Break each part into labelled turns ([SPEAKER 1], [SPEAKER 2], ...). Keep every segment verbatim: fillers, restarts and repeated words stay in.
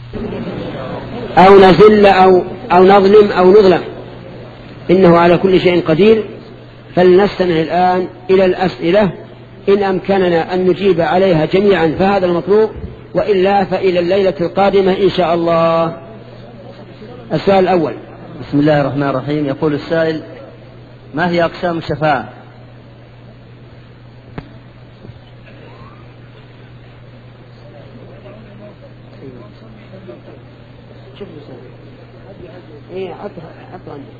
[SPEAKER 1] أو نزل أو, أو نظلم أو نظلم، إنه على كل شيء قدير. فلنستمع الآن إلى الأسئلة، إن أمكننا أن نجيب عليها جميعا فهذا المطلوب، وإلا فإلى الليلة القادمة إن شاء الله. السؤال الأول.
[SPEAKER 2] بسم الله الرحمن الرحيم. يقول السائل: ما هي أقسام الشفاعة؟
[SPEAKER 1] إيه حطها حطها عندي.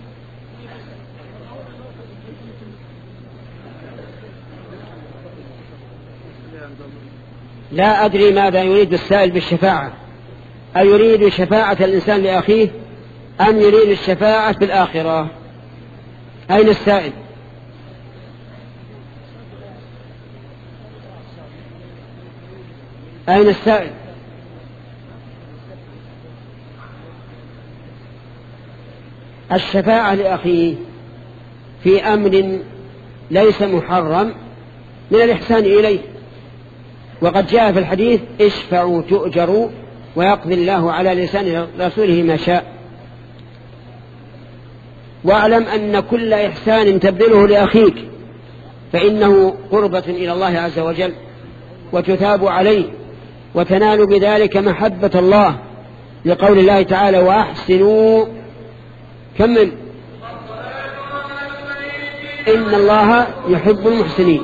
[SPEAKER 1] لا أدري ماذا يريد السائل بالشفاعة، أيريد شفاعة الإنسان لأخيه أم يريد الشفاعة في الآخرة؟ أين السائل؟ أين السائل؟ الشفاعة لأخيه في أمر ليس محرم من الإحسان إليه، وقد جاء في الحديث: اشفعوا تؤجروا ويقضي الله على لسان رسوله ما شاء. واعلم أن كل إحسان تبذله لأخيك فإنه قربة إلى الله عز وجل، وتثاب عليه، وتنال بذلك محبة الله، لقول الله تعالى: وأحسنوا كمل إن الله يحب المحسنين.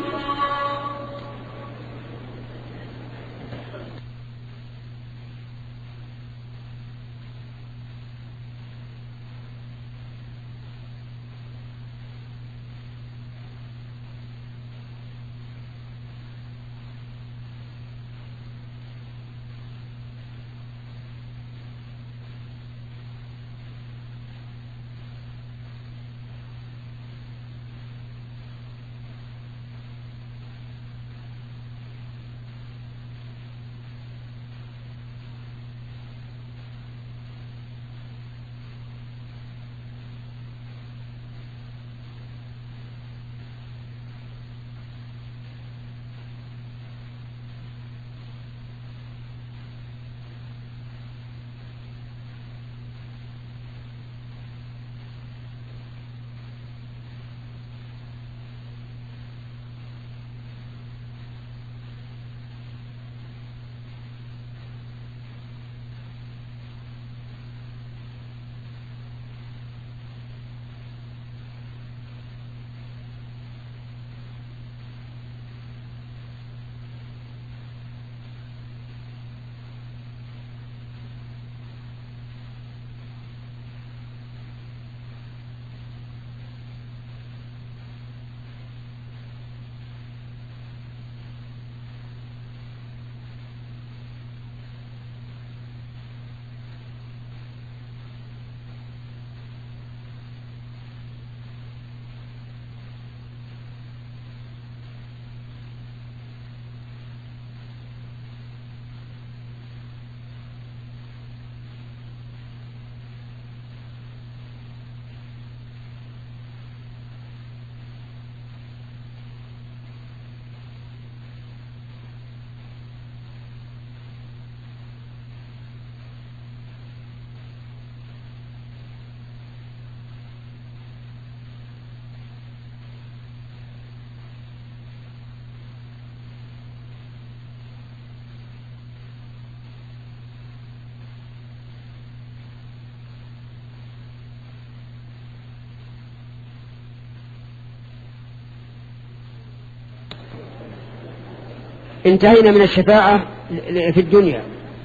[SPEAKER 1] انتهينا من الشفاعة في الدنيا.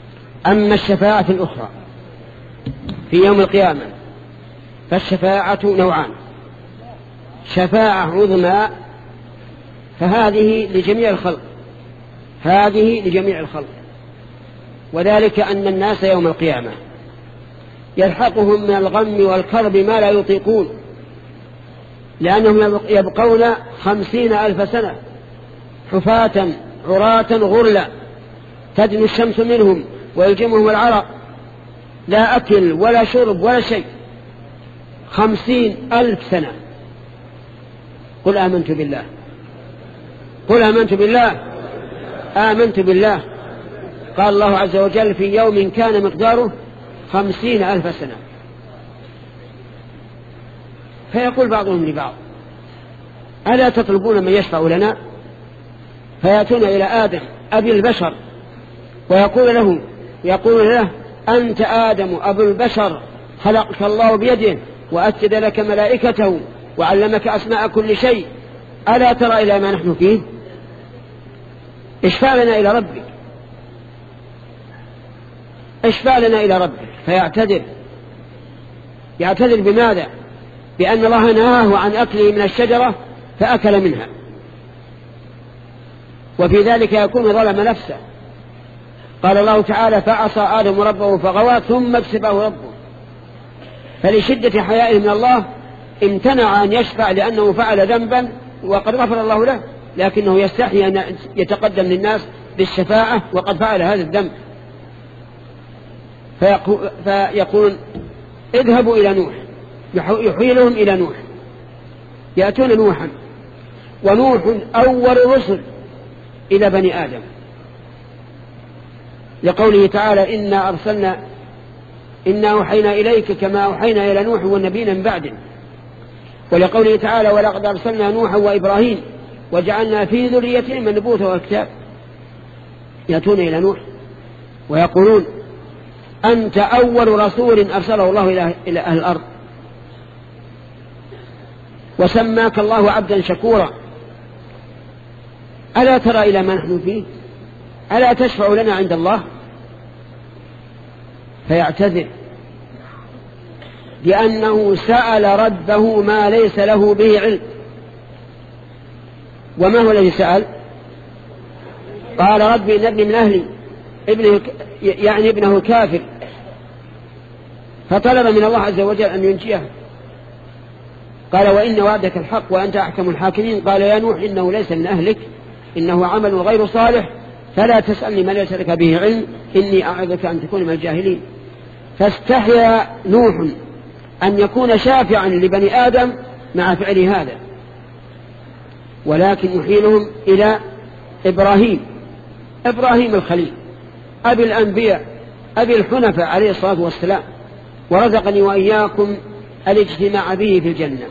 [SPEAKER 1] أما الشفاعة الأخرى في يوم القيامة فالشفاعة نوعان: شفاعة عظمى، فهذه لجميع الخلق، هذه لجميع الخلق، وذلك أن الناس يوم القيامة يلحقهم من الغم والكرب ما لا يطيقون، لأنهم يبقون خمسين ألف سنة حفاة عراة غرلا، تدنو الشمس منهم ويلجمهم العرق، لا أكل ولا شرب ولا شيء، خمسين ألف سنة. قل آمنت بالله، قل آمنت بالله، آمنت بالله. قال الله عز وجل في يوم كان مقداره خمسين ألف سنة. فيقول بعضهم لبعض ألا تطلبون من يشفع لنا؟ فيأتون إلى آدم أبي البشر ويقول له يقول له أنت آدم أبو البشر، خلقك الله بيده وأسجد لك ملائكته وعلمك أسماء كل شيء، ألا ترى إلى ما نحن فيه؟ اشفع لنا إلى ربك، اشفع لنا إلى ربك. فيعتذر. يعتذر بماذا؟ بأن الله نهاه عن أكله من الشجرة فأكل منها، وفي ذلك يكون ظلم نفسه. قال الله تعالى فعصى آدم ربه فغوى ثم اجتباه ربه. فلشدة حيائه من الله امتنع أن يشفع لأنه فعل ذنبا وقد غفر الله له، لكنه يستحي أن يتقدم للناس بالشفاعة وقد فعل هذا الذنب. فيقول اذهبوا إلى نوح، يحيلهم إلى نوح. يأتون نوحا، ونوح أول الرسل إلى بني آدم، لقوله تعالى إنا أرسلنا إنا أوحينا إليك كما أوحينا إلى نوح والنبيين من بعده، ولقوله تعالى ولقد أرسلنا نوحا وإبراهيم وجعلنا في ذريتهم النبوة والكتاب. يأتون إلى نوح ويقولون أنت أول رسول أرسله الله إلى أهل الأرض، وسماك الله عبدا شكورا، ألا ترى إلى ما نحن فيه؟ ألا تشفع لنا عند الله؟ فيعتذر لأنه سأل ربه ما ليس له به علم. وما هو الذي سأل؟ قال ربي إن ابني من أهلي، ابنه يعني ابنه الكافر، فطلب من الله عز وجل أن ينجيه. قال وإن وعدك الحق وأنت أحكم الحاكمين. قال يا نوح إنه ليس من أهلك، إنه عمل غير صالح، فلا تسألني ما ليس لك به علم، إني أعظك أن تكون من الجاهلين. فاستحيا نوح أن يكون شافعا لبني آدم مع فعل هذا، ولكن يحيلهم إلى إبراهيم، إبراهيم الخليل أبي الأنبياء أبي الحنفاء عليه الصلاة والسلام، ورزقني وإياكم الاجتماع به في الجنة.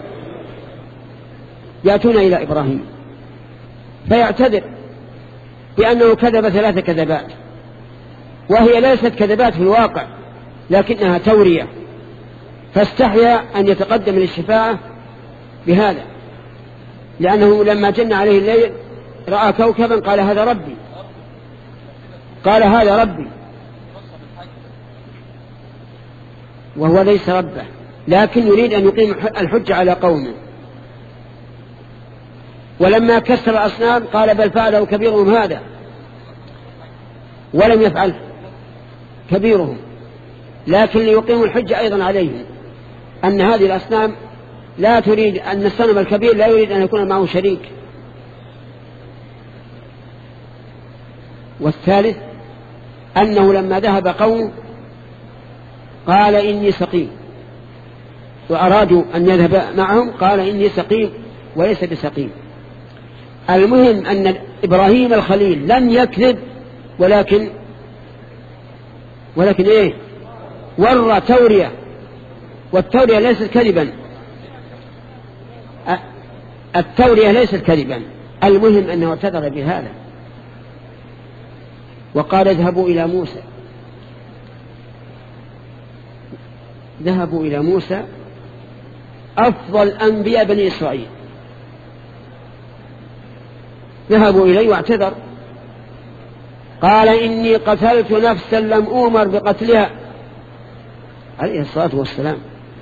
[SPEAKER 1] يأتون إلى إبراهيم فيعتذر بأنه كذب ثلاث كذبات، وهي ليست كذبات في الواقع لكنها تورية، فاستحيا أن يتقدم للشفاعة بهذا، لأنه لما جن عليه الليل رأى كوكبا قال هذا ربي، قال هذا ربي، وهو ليس ربه، لكن يريد أن يقيم الحجة على قومه. ولما كسر الأصنام قال بل فعله كبيرهم هذا، ولم يفعل كبيرهم، لكن ليقيموا الحجة أيضا عليهم أن هذه الأصنام لا تريد، أن الصنم الكبير لا يريد أن يكون معه شريك. والثالث أنه لما ذهب قوم قال إني سقيم، وأرادوا أن يذهب معهم قال إني سقيم وليس بسقيم. المهم أن إبراهيم الخليل لم يكذب، ولكن ولكن إيه ورى تورية، والتورية ليست كذبا، التورية ليست كذبا. المهم أنه اعتذر بهذا وقال اذهبوا إلى موسى. ذهبوا إلى موسى أفضل أنبياء بني إسرائيل، ذهبوا إليه واعتذر، قال إني قتلت نفسا لم أؤمر بقتلها عليه الصلاة والسلام،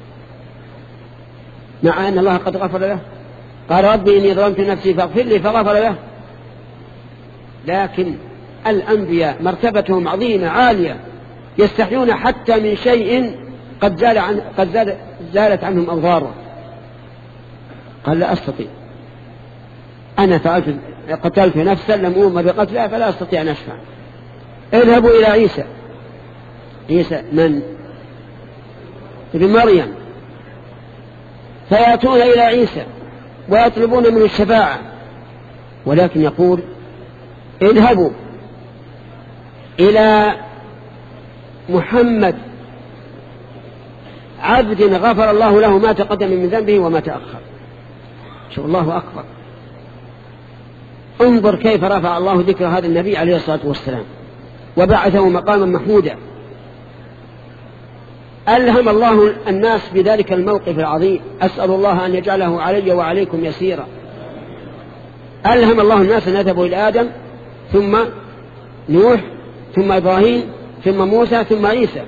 [SPEAKER 1] مع أن الله قد غفر له. قال ربي إني ظلمت نفسي فاغفر لي فغفر له. لكن الأنبياء مرتبتهم عظيمة عالية، يستحيون حتى من شيء قد زال عن قد زال زالت عنهم أوضاره. قال لا أستطيع، أنا فعلت قتلت نفسا لم أؤمر بقتلها فلا أستطيع أن أشفع. اذهبوا إلى عيسى. عيسى من؟ ابن مريم. فيأتون إلى عيسى ويطلبون من الشفاعة، ولكن يقول اذهبوا إلى محمد عبد غفر الله له ما تقدم من ذنبه وما تأخر. شوف الله أكبر، انظر كيف رفع الله ذكر هذا النبي عليه الصلاة والسلام وبعثه مقاما محمودا. ألهم الله الناس بذلك الموقف العظيم، أسأل الله أن يجعله علي وعليكم يسيرا. ألهم الله الناس أن يذهبوا إلى آدم ثم نوح ثم إبراهيم ثم موسى ثم عيسى.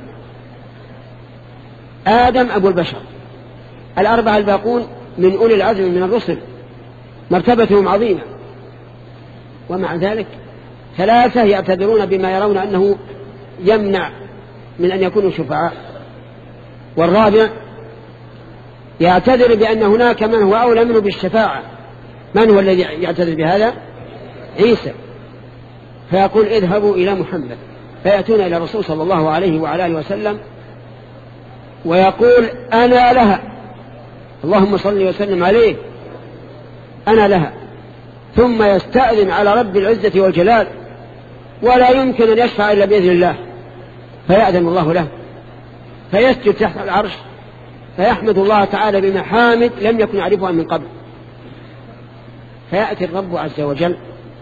[SPEAKER 1] آدم أبو البشر، الأربعة الباقون من أولي العزم من الرسل، مرتبتهم عظيمة، ومع ذلك ثلاثة يعتذرون بما يرون أنه يمنع من أن يكونوا شفعاء، والرابع يعتذر بأن هناك من هو أولى منه بالشفاعة. من هو الذي يعتذر بهذا؟ عيسى. فيقول اذهبوا إلى محمد، فيأتون إلى الرسول صلى الله عليه وعلى آله وسلم ويقول أنا لها، اللهم صل وسلم عليه، أنا لها. ثم يستأذن على رب العزة والجلال ولا يمكن أن يشفع إلا بإذن الله، فيأذن الله له، فيسجد تحت العرش فيحمد الله تعالى بمحامد لم يكن يعرفها من قبل. فيأتي الرب عز وجل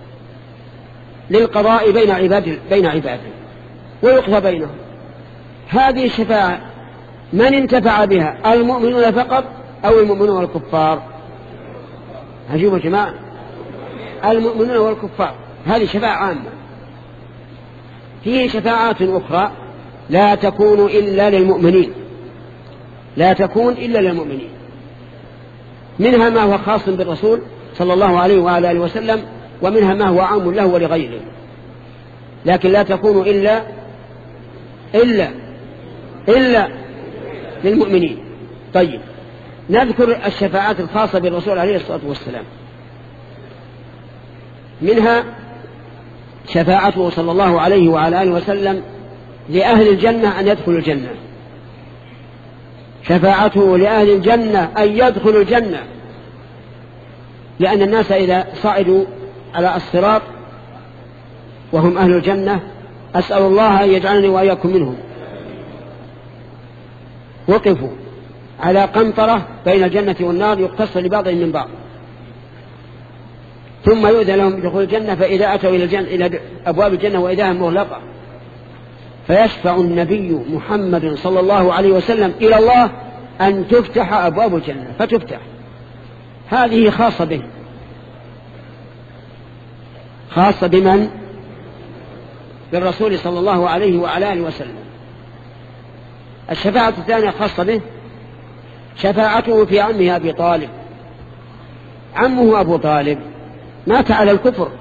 [SPEAKER 1] للقضاء بين عباده بين عباده ويقضى بينهم. هذه الشفاعة من انتفع بها؟ المؤمنون فقط أو المؤمنون والكفار؟ عجيب يا جماعة، المؤمنون والكفار. هذه شفاعة عامة. فيه شفاعات أخرى لا تكون إلا للمؤمنين، لا تكون إلا للمؤمنين، منها ما هو خاص بالرسول صلى الله عليه وعلى آله وسلم، ومنها ما هو عام له ولغيره، لكن لا تكون إلا إلا إلا للمؤمنين. طيب، نذكر الشفاعات الخاصة بالرسول عليه الصلاة والسلام. منها شفاعته صلى الله عليه وعلى آله وسلم لأهل الجنة أن يدخلوا الجنة، شفاعته لأهل الجنة أن يدخلوا الجنة، لأن الناس إذا صعدوا على الصراط وهم أهل الجنة، أسأل الله أن يجعلني وإياكم منهم، وقفوا على قنطرة بين الجنة والنار يقتص لبعضهم من بعض، ثم يؤذن لهم بدخول الجنة، فإذا أتوا إلى, الجنة إلى أبواب الجنة وإذا هم مغلقة، فيشفع النبي محمد صلى الله عليه وسلم إلى الله أن تفتح أبواب الجنة فتفتح. هذه خاصة به، خاصة بمن؟ بالرسول صلى الله عليه وعلى آله وسلم. الشفاعة الثانية خاصة به، شفاعته في عمه أبي طالب. عمه أبو طالب مات على الكفر،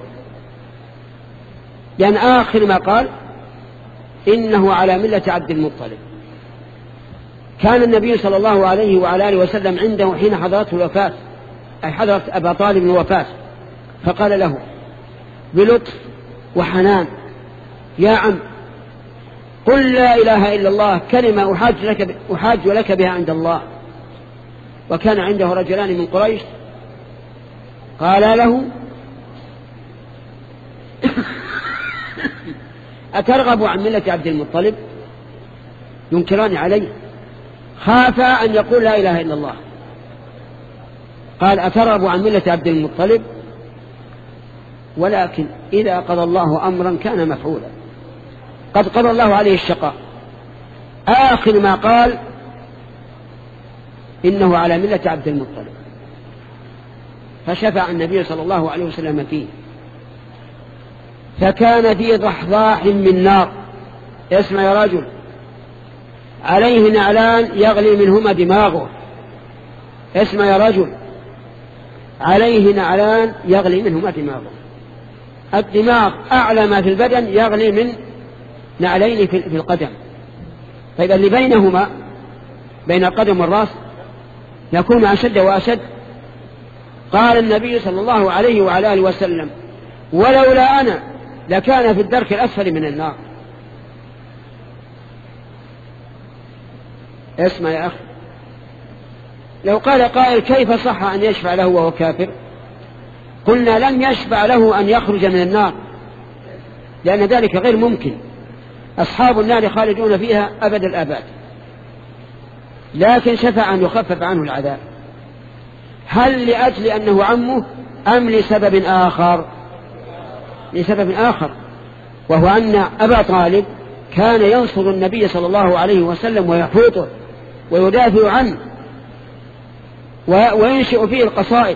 [SPEAKER 1] لأن آخر ما قال إنه على ملة عبد المطلب. كان النبي صلى الله عليه وعلى آله وسلم عنده حين حضرته الوفاة، أي حضرت أبا طالب الوفاة، فقال له بلطف وحنان يا عم قل لا إله إلا الله كلمة أحاج لك, أحاج لك بها عند الله. وكان عنده رجلان من قريش قال له أترغب عن ملة عبد المطلب؟ ينكران عليه، خاف أن يقول لا إله إلا الله. قال أترغب عن ملة عبد المطلب؟ ولكن إذا قضى الله أمرا كان مفعولا، قد قضى الله عليه الشقاء. آخر ما قال إنه على ملة عبد المطلب، فشفع النبي صلى الله عليه وسلم فيه، فكان في ضحضاح من نار. اسمع يا رجل، عليه نعلان يغلي منهما دماغه. اسمع يا رجل، عليه نعلان يغلي منهما دماغه. الدماغ أعلى ما في البدن يغلي من نعلين في القدم، فإذا اللي بينهما بين القدم والرأس يكون أشد وأشد. قال النبي صلى الله عليه وعلى آله وسلم ولولا أنا لكان في الدرك الأسفل من النار. اسمع يا أخي، لو قال قائل كيف صح أن يشفع له وهو كافر؟ قلنا لم يشفع له أن يخرج من النار، لأن ذلك غير ممكن، أصحاب النار خالدون فيها أبد الآباد، لكن شفع أن يخفف عنه العذاب. هل لأجل أنه عمه أم لسبب آخر؟ لسبب آخر، وهو أن أبا طالب كان ينصر النبي صلى الله عليه وسلم ويحوطه ويدافع عنه وينشئ فيه القصائد،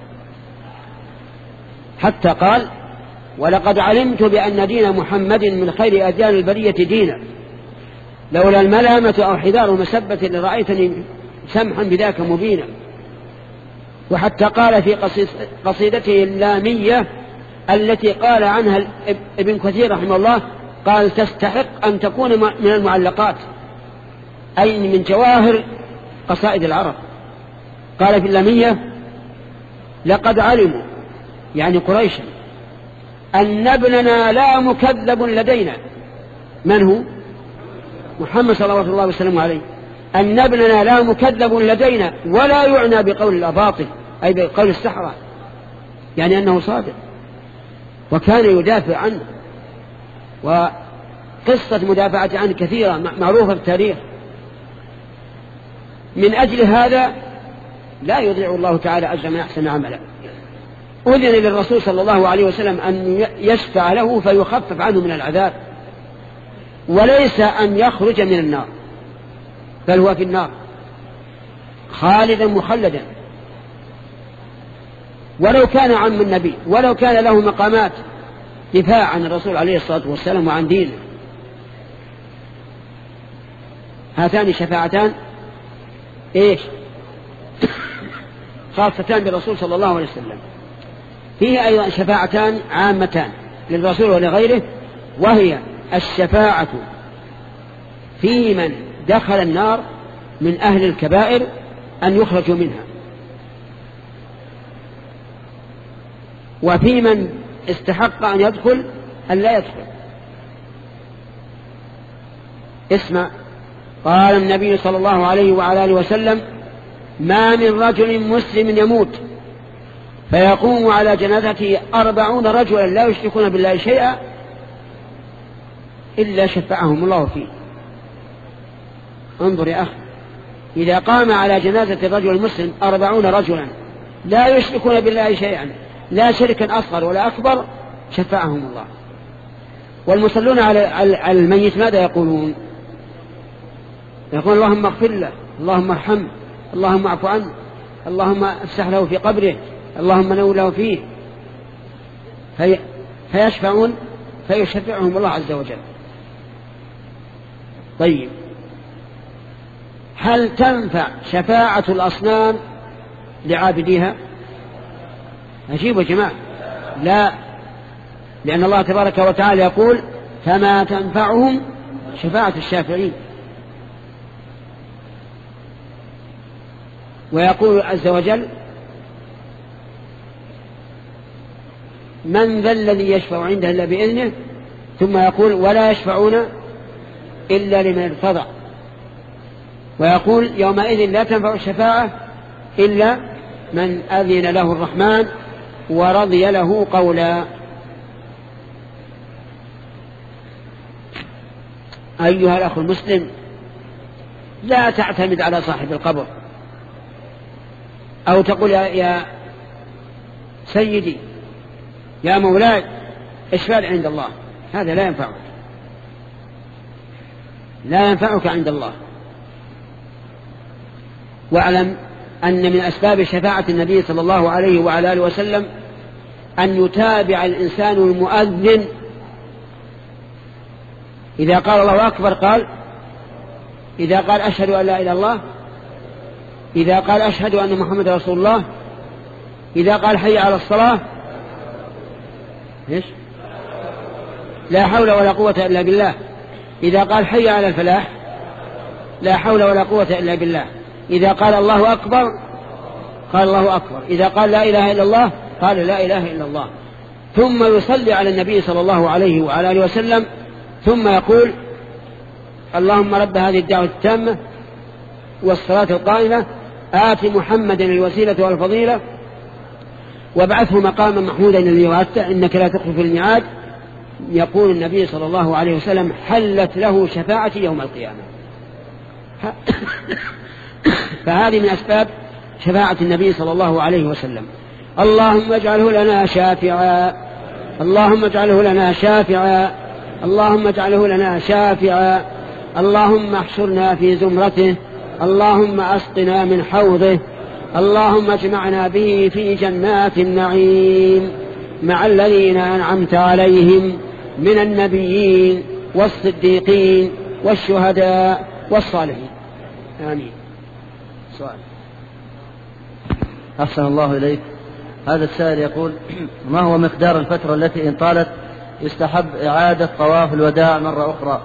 [SPEAKER 1] حتى قال: ولقد علمت بأن دين محمد من خير أديان البرية دينا، لولا الملامة أو حذار مسبة لرأيتني سمحا بذاك مبينا. وحتى قال في قصيدته اللامية التي قال عنها ابن كثير رحمه الله، قال: تستحق أن تكون من المعلقات، أي من جواهر قصائد العرب. قال في اللامية: لقد علموا، يعني قريشا، أن ابننا لا مكذب لدينا. من هو؟ محمد صلى الله عليه وسلم عليه. أن ابننا لا مكذب لدينا ولا يعنى بقول الأباطل، أي بقول السحرة، يعني أنه صادق، وكان يدافع عنه، وقصة مدافعة عنه كثيرة معروفة في التاريخ. من أجل هذا لا يضيع الله تعالى أجر من أحسن عملا. أذن للرسول صلى الله عليه وسلم أن يشفع له فيخفف عنه من العذاب، وليس أن يخرج من النار، بل هو في النار خالدا مخلدا. ولو كان عم النبي، ولو كان له مقامات دفاع عن الرسول عليه الصلاة والسلام وعن دينه. هاتان شفاعتان إيش؟ خاصتان بالرسول صلى الله عليه وسلم. فيه أيضا شفاعتان عامتان للرسول ولغيره، وهي الشفاعة في من دخل النار من أهل الكبائر أن يخرجوا منها، وفي من استحق أن يدخل أن لا يدخل. اسمع، قال النبي صلى الله عليه وعلى آله وسلم: ما من رجل مسلم يموت فيقوم على جنازته أربعون رجلا لا يشركون بالله شيئا إلا شفعهم الله فيه. انظر يا أخي، إذا قام على جنازة الرجل المسلم أربعون رجلا لا يشركون بالله شيئا، لا شركا أصغر ولا أكبر، شفعهم الله. والمصلون على الميت ماذا يقولون؟ يقول: اللهم اغفر له، اللهم ارحمه، اللهم اعف عنه، اللهم افسح له في قبره، اللهم نور له فيه. في فيشفعون فيشفعهم الله عز وجل. طيب، هل تنفع شفاعة الأصنام لعابديها؟ أجيب يا جماعة: لا، لأن الله تبارك وتعالى يقول: فما تنفعهم شفاعة الشافعين. ويقول عز وجل: من ذا الذي يشفع عنده إلا بإذنه، ثم يقول: ولا يشفعون إلا لمن ارتضى. ويقول: يومئذ لا تنفع الشفاعة إلا من أذن له الرحمن ورضي له قولا. أيها الأخ المسلم، لا تعتمد على صاحب القبر أو تقول: يا سيدي يا مولاي اشفع عند الله. هذا لا ينفعك، لا ينفعك عند الله. واعلم أن من أسباب شفاعة النبي صلى الله عليه وعلى آله وسلم أن يتابع الإنسان المؤذن. إذا قال الله أكبر قال، إذا قال أشهد أن لا إله إلا الله، إذا قال أشهد أن محمد رسول الله، إذا قال حي على الصلاة، إيش؟ لا حول ولا قوة إلا بالله. إذا قال حي على الفلاح، لا حول ولا قوة إلا بالله. إذا قال الله أكبر قال الله أكبر. إذا قال لا إله إلا الله قال لا إله إلا الله. ثم يصلي على النبي صلى الله عليه وعلى آله وسلم، ثم يقول: اللهم رب هذه الدعوة التامة والصلاة القائمة آت محمدا الوسيلة والفضيلة وابعثه مقاما محمودا الذي وعدته إنك لا تخلف الميعاد. يقول النبي صلى الله عليه وسلم حلت له شفاعتي يوم القيامة. فهذه من أسباب شفاعة النبي صلى الله عليه وسلم. اللهم اجعله لنا شافعا، اللهم اجعله لنا شافعا، اللهم اجعله لنا شافعا، اللهم احشرنا في زمرته، اللهم أسقنا من حوضه، اللهم اجمعنا به في جنات النعيم مع الذين أنعمت عليهم من النبيين والصديقين والشهداء والصالحين. آمين. سؤال.
[SPEAKER 2] أحسن الله إليك. هذا السائل يقول: ما هو مقدار الفترة التي إن طالت يستحب إعادة طواف الوداع مرة أخرى؟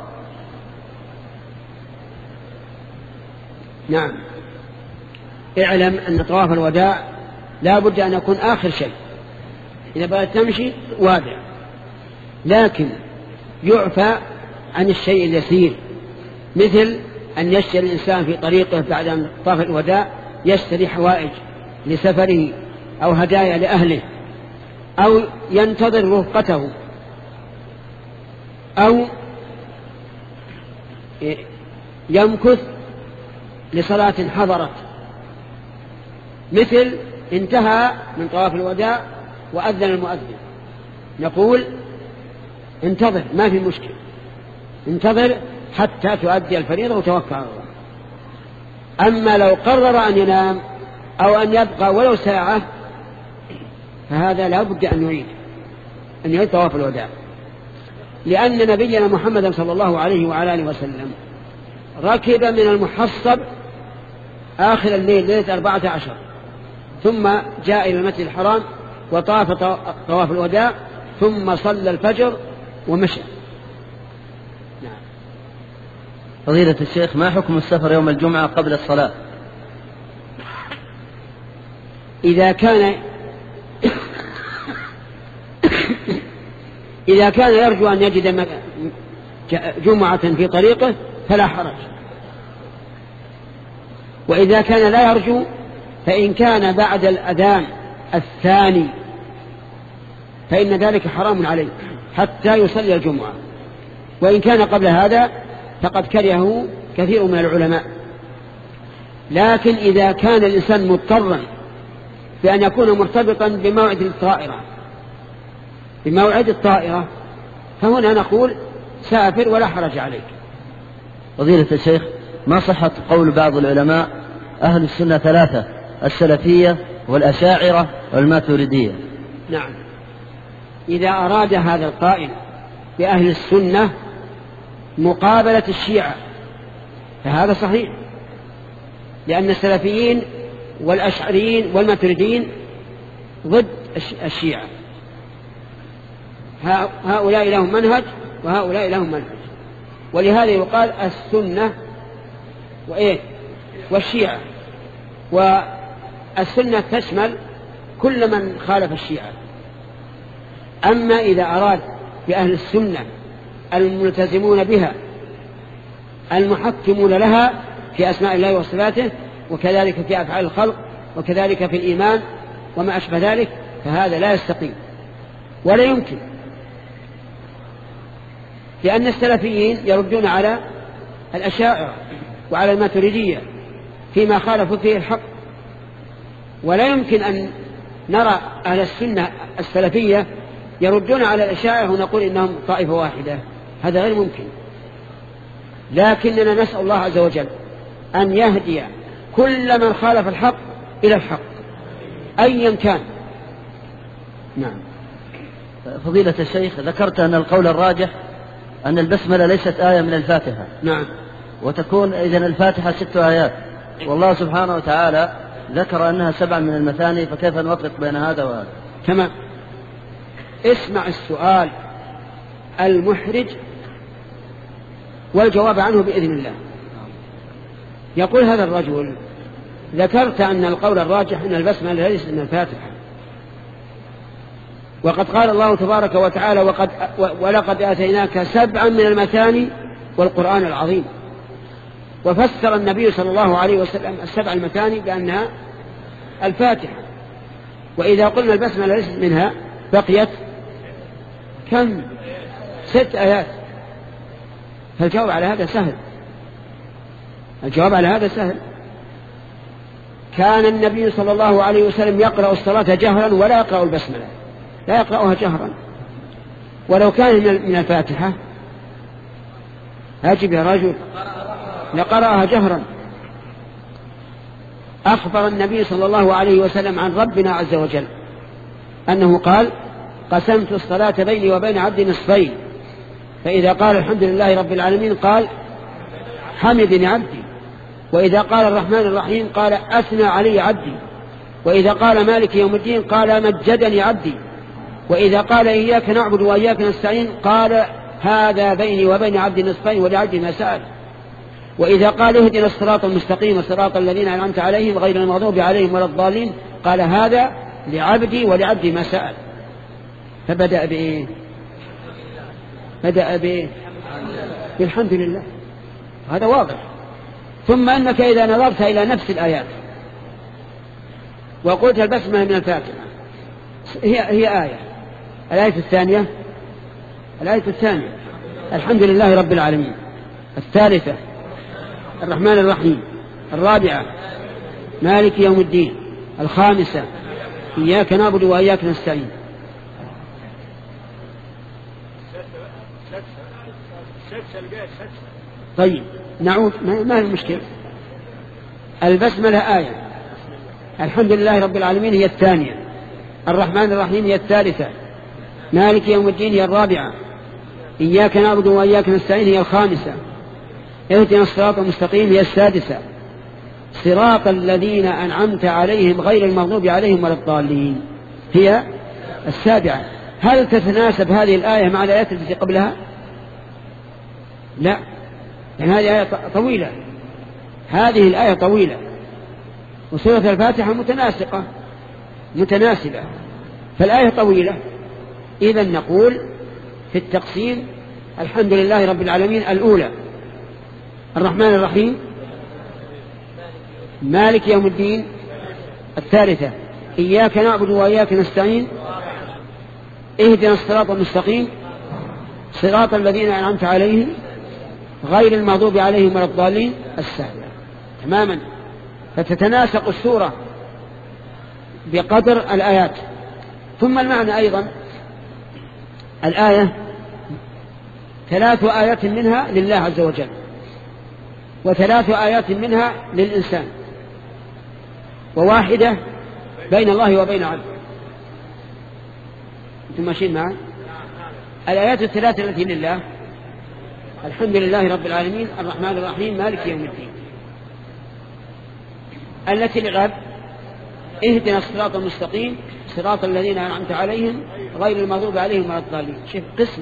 [SPEAKER 1] نعم، اعلم أن طواف الوداع لا بد أن يكون آخر شيء. إذا بغيت تمشي وادع، لكن يعفى عن الشيء اليسير، مثل أن يشتري الإنسان في طريقه بعد أن طاف الوداع يشتري حوائج لسفره أو هدايا لأهله، أو ينتظر رفقته، أو يمكث لصلاة حضرت، مثل انتهى من طواف الوداع وأذن المؤذن، نقول انتظر، ما في مشكلة، انتظر حتى تؤدي الفريضة وتوكل على الله. أما لو قرر أن ينام أو أن يبقى ولو ساعة فهذا لا بد أن يعيد أن يعيد طواف الوداع، لأن نبينا محمد صلى الله عليه وعلى آله وسلم ركب من المحصب آخر الليل ليلة أربعة عشر، ثم جاء إلى المسجد الحرام وطاف طواف الوداع، ثم صلى الفجر ومشى.
[SPEAKER 2] نعم. فضيلة الشيخ، ما حكم السفر يوم الجمعة قبل الصلاة؟
[SPEAKER 1] إذا كان إذا كان يرجو أن يجد جمعة في طريقه فلا حرج، وإذا كان لا يرجو فإن كان بعد الأذان الثاني فإن ذلك حرام عليه حتى يصلي الجمعة، وإن كان قبل هذا فقد كرهه كثير من العلماء. لكن إذا كان الإنسان مضطرا بأن يكون مرتبطا بموعد الطائرة بموعد الطائرة فهنا نقول سافر ولا حرج عليك.
[SPEAKER 2] فضيلة الشيخ، ما صحة قول بعض العلماء أهل السنة ثلاثة: السلفية والأشاعرة والماتريدية؟
[SPEAKER 1] نعم، إذا أراد هذا القائل بأهل السنة مقابلة الشيعة فهذا صحيح، لأن السلفيين والأشعريين والماتريديين ضد الشيعة، هؤلاء لهم منهج وهؤلاء لهم منهج، ولهذا يقال السنة وإيه والشيعة، والسنة تشمل كل من خالف الشيعة. أما إذا أراد بأهل السنة الملتزمون بها المحكمون لها في أسماء الله وصفاته، وكذلك في أفعال الخلق، وكذلك في الإيمان وما أشبه ذلك، فهذا لا يستقيم ولا يمكن، لأن السلفيين يردون على الأشاعرة وعلى الماتريدية فيما خالفوا فيه الحق، ولا يمكن أن نرى أهل السنة السلفية يردون على الأشاعرة ونقول إنهم طائفة واحدة، هذا غير ممكن. لكننا نسأل الله عز وجل أن يهدي كل من خالف الحق إلى الحق أيا كان.
[SPEAKER 2] نعم. فضيلة الشيخ، ذكرت أن القول الراجح أن البسملة ليست آية من الفاتحة.
[SPEAKER 1] نعم.
[SPEAKER 2] وتكون إذن الفاتحة ست آيات، والله سبحانه وتعالى ذكر أنها سبع من المثاني، فكيف نوفق بين هذا وهذا؟
[SPEAKER 1] تمام. اسمع السؤال المحرج والجواب عنه بإذن الله. يقول هذا الرجل: ذكرت أن القول الراجح أن البسملة ليست من الفاتحة، وقد قال الله تبارك وتعالى: وقد ولقد آتيناك سبعا من المثاني والقرآن العظيم. وفسر النبي صلى الله عليه وسلم السبع المثاني بأنها الفاتحة، وإذا قلنا البسملة ليست منها بقيت كم؟ ست آيات. فالجواب على هذا سهل، الجواب على هذا سهل. كان النبي صلى الله عليه وسلم يقرأ الصلاة جهرا ولا يقرأ البسملة، لا يقرأها جهرا، ولو كان من الفاتحة أجب يا رجل لقرأها جهرا. أخبر النبي صلى الله عليه وسلم عن ربنا عز وجل أنه قال: قسمت الصلاة بيني وبين عبدي نصفين، فإذا قال الحمد لله رب العالمين قال حمدني عبدي، وإذا قال الرحمن الرحيم قال أثنى علي عبدي، وإذا قال مالك يوم الدين قال مجدني عبدي، وإذا قال إياك نعبد وإياك نستعين قال هذا بيني وبين عبدي نصفين ولعبدي ما سأل، وإذا قال اهدنا الصراط المستقيم صراط الذين أنعمت عليهم غير المغضوب عليهم ولا الضالين قال هذا لعبدي ولعبدي ما سأل. فبدأ بإيه؟ بدأ بإيه؟ بالحمد لله، هذا واضح. ثم أنك إذا نظرت إلى نفس الآيات وقلت البسمة من الفاتحة هي, هي آية، الآية الثانية الآية الثانية الحمد لله رب العالمين، الثالثة الرحمن الرحيم، الرابعة مالك يوم الدين، الخامسة إياك نعبد وإياك نستعين. طيب نعود، ما هي المشكلة؟ البسملة آية، الحمد لله رب العالمين هي الثانية، الرحمن الرحيم هي الثالثة، مالك يوم الدين هي الرابعة، إياك نعبد وإياك نستعين هي الخامسة، اهدنا الصراط المستقيم هي السادسة، صراط الذين أنعمت عليهم غير المغضوب عليهم ولا الضالين هي السابعة. هل تتناسب هذه الآية مع الآيات التي قبلها؟ لا، لأن هذه آية طويلة، هذه الآية طويلة، وسورة الفاتحة متناسقة متناسبة، فالآية طويلة. إذن نقول في التقسيم الحمد لله رب العالمين الأولى، الرحمن الرحيم، مالك يوم الدين الثالثة، إياك نعبد وإياك نستعين، اهدنا الصراط المستقيم صراط الذين أنعمت عليهم غير المغضوب عليهم ولا الضالين السابعة تماما. فتتناسق السورة بقدر الآيات. ثم المعنى أيضا، الآية ثلاث آيات منها لله عز وجل، وثلاث آيات منها للإنسان، وواحدة بين الله وبين عبده. أنتم ماشيين معي؟ الآيات الثلاثة التي لله الحمد لله رب العالمين، الرحمن الرحيم، مالك يوم الدين. التي للعبد اهدنا الصراط المستقيم صراط الذين أنعمت عليهم غير المغضوب عليهم ولا الضالين. شوف قسمة.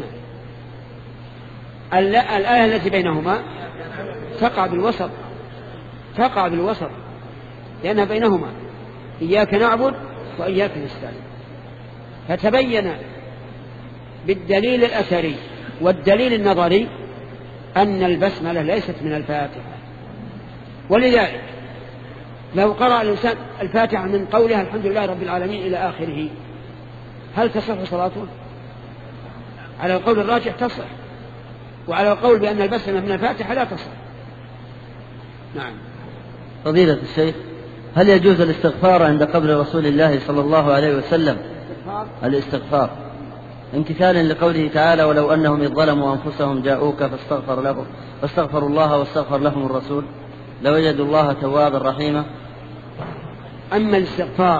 [SPEAKER 1] الآية التي بينهما تقع بالوسط، تقع بالوسط لأنها بينهما، إياك نعبد وإياك نستعين. فتبين بالدليل الأثري والدليل النظري أن البسملة ليست من الفاتحة. ولذلك لو قرأ الإنسان الفاتحة من قولها الحمد لله رب العالمين إلى آخره هل تصح صلاته؟ على القول الراجح تصح، وعلى القول بأن البسملة من الفاتحة لا تصح. نعم.
[SPEAKER 2] فضيلة الشيخ، هل يجوز الاستغفار عند قبر رسول الله صلى الله عليه وسلم؟ الاستغفار امتثالا لقوله تعالى ولو أنهم إذ ظلموا أنفسهم جاءوك فاستغفر لهم فاستغفروا الله واستغفر لهم الرسول لوجدوا الله توابا رحيما.
[SPEAKER 1] أما الاستغفار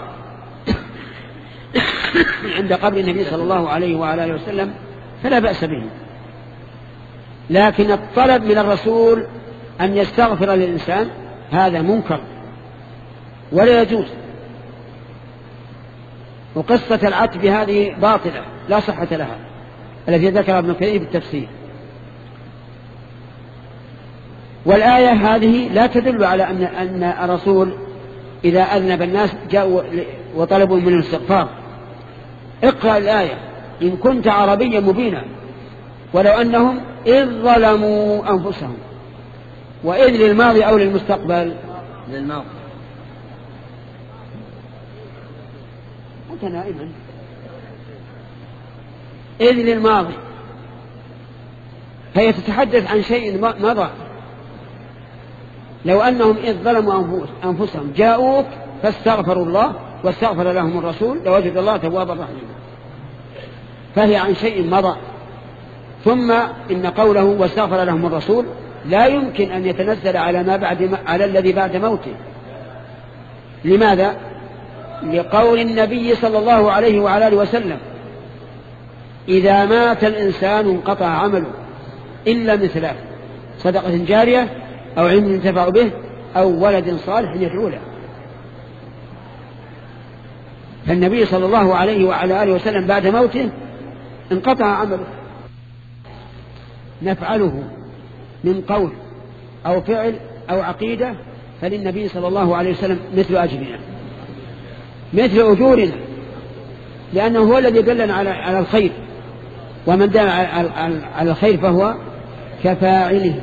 [SPEAKER 1] عند قبر النبي صلى الله عليه وعلى آله وسلم فلا بأس به، لكن الطلب من الرسول أن يستغفر للإنسان هذا منكر ولا يجوز. وقصة العتب هذه باطلة لا صحة لها التي ذكرها ابن كثير في التفسير. والآية هذه لا تدل على أن أن الرسول إذا أذنب الناس جاءوا وطلبوا منه الاستغفار. اقرأ الآية إن كنت عربيا مبينا ولو أنهم إذ ظلموا أنفسهم، وإذ للماضي أو للمستقبل؟
[SPEAKER 2] للماضي.
[SPEAKER 1] أنت نائما. إذ للماضي فهي تتحدث عن شيء مضى. لو أنهم إذ ظلموا أنفسهم جاءوك فاستغفروا الله واستغفر لهم الرسول لوجد الله توابا رحيما، فهي عن شيء مضى. ثم إن قوله واستغفر لهم الرسول لا يمكن أن يتنزل على ما بعد على الذي بعد موته. لماذا؟ لقول النبي صلى الله عليه وعلى آله وسلم إذا مات الإنسان انقطع عمله إلا من ثلاث: صدقة جارية أو علم ينتفع به أو ولد صالح يدعو له. فالنبي صلى الله عليه وعلى آله وسلم بعد موته انقطع عمله. نفعله من قول أو فعل أو عقيدة فللنبي صلى الله عليه وسلم مثل أجرنا مثل أجورنا، لأنه هو الذي دلنا على الخير، ومن دل على الخير فهو كفاعله.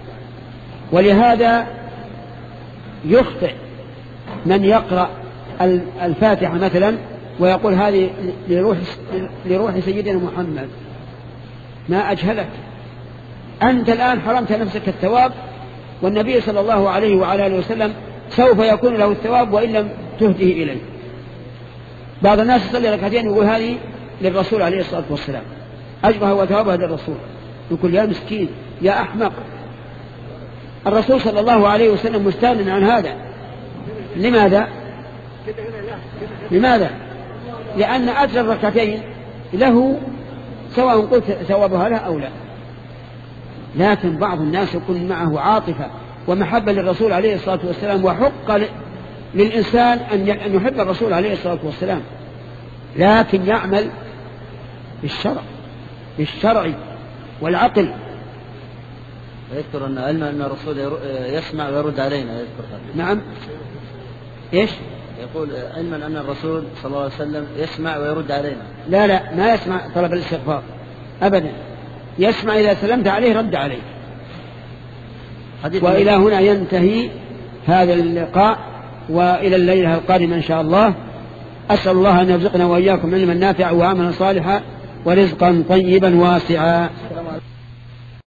[SPEAKER 1] ولهذا يخطئ من يقرأ الفاتحة مثلا ويقول هذه لروح, لروح سيدنا محمد. ما أجهلك، أنت الآن حرمت نفسك الثواب، والنبي صلى الله عليه وعلى آله وسلم سوف يكون له الثواب وإن لم تهده إليه. بعض الناس يصلي ركعتين يقول هذه للرسول عليه الصلاة والسلام، أجرها وثوابها للرسول. يقول يا مسكين يا أحمق، الرسول صلى الله عليه وسلم مستغن عن هذا. لماذا؟ لماذا؟ لأن أجر الركعتين له سواء قلت ثوابها له أو لا. لكن بعض الناس يكون معه عاطفة ومحبة للرسول عليه الصلاة والسلام، وحق للإنسان أن يحب الرسول عليه الصلاة والسلام، لكن يعمل بالشرع بالشرع والعقل.
[SPEAKER 2] ويذكر أن علم أن الرسول يسمع ويرد علينا. يذكر هذا.
[SPEAKER 1] نعم. إيش؟
[SPEAKER 2] يقول علما أن الرسول صلى الله عليه وسلم يسمع ويرد علينا.
[SPEAKER 1] لا لا، ما يسمع طلب الاستغفار أبدا، يسمع إذا سلمت عليه رد عليه. وإلى هنا ينتهي هذا اللقاء، وإلى الليلة القادمة إن شاء الله. أسأل الله أن يرزقنا وإياكم علما نافعا وعملا صالحا ورزقا طيبا واسعا.